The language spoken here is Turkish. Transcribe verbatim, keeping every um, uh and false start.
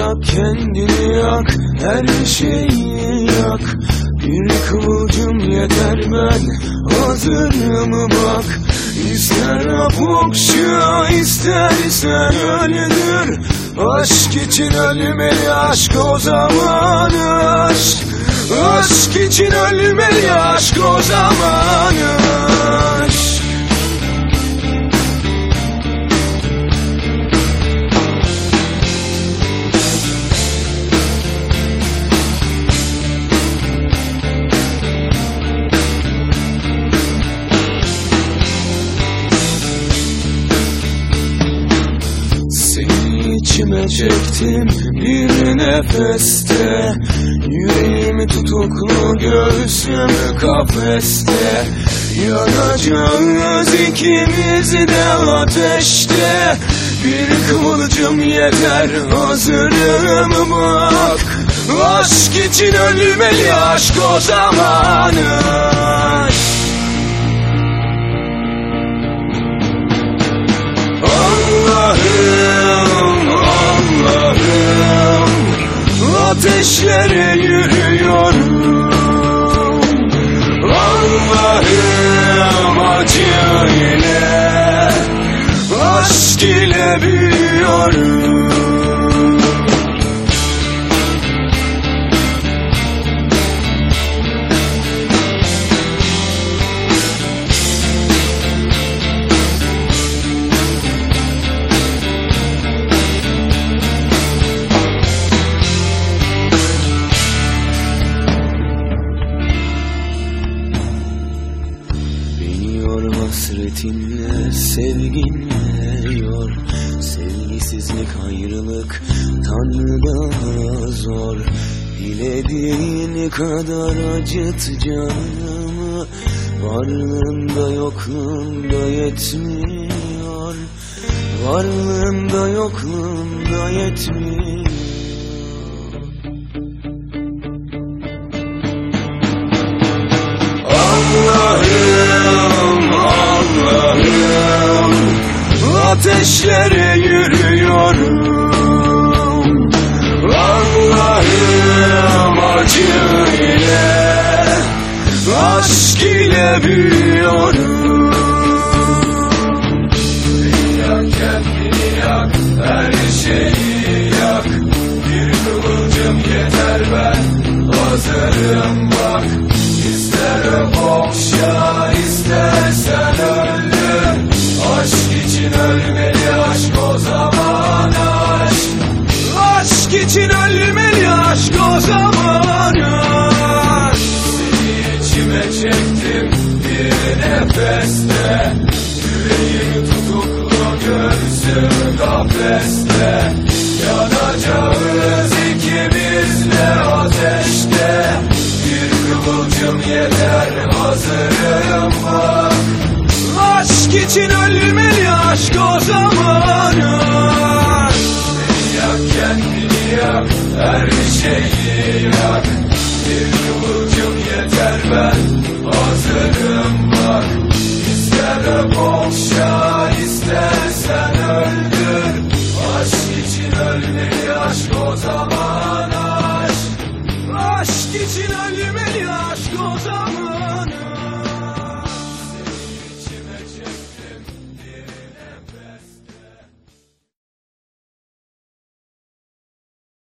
yak, kendini yak, her şeyi yak. Bir kıvılcım yeter, ben hazırım bak. İster apokşa, istersen öldür. Aşk için ölmeli aşk, o zaman aşk. Aşk için ölmeli aşk, o zaman aşk. İçime çektim bir nefeste, yüreğimi tutuklu, göğsüm kafeste. Yanacağız ikimiz de ateşte. Bir kıvılcım yeter, hazırım bak. Aşk için ölmeli aşk, o zaman aşk. Ateşlere yürüyorum, Allah'ım acı ile, aşk ile büyüyorum. Hasretinle, sevginle yor. Sevgisizlik, ayrılık Tanrı'da zor. Dilediğin kadar acıt canımı, varlığında yokluğunda yetmiyor. Varlığında yokluğunda yetmiyor. Allah'ım, Allah'ım, ateşlere yürüyorum, Allah'ım acı ile, aşk ile büyüyorum. Yak, kendini yak, her şeyi yak. Bir kıvılcım yeter, ben hazırım bak. İster okşa, istersen öldür. Aşk için ölmeli aşk, o zaman aşk. Aşk için ölmeli aşk, o zaman aşk. Seni içime çektim bir nefeste, yüreğim tutuklu, göğsüm kafeste. Yanacağız ikimiz de ateşte. Bir kıvılcım yeter, hazırım bak. Aşk için ölmeli aşk, o zaman aşk. Yak, kendini yak, her şeyi yak. Bir kıvılcım yeter, ben hazırım bak. İster okşa, istersen öldür. Aşk için ölmeli aşk, o zaman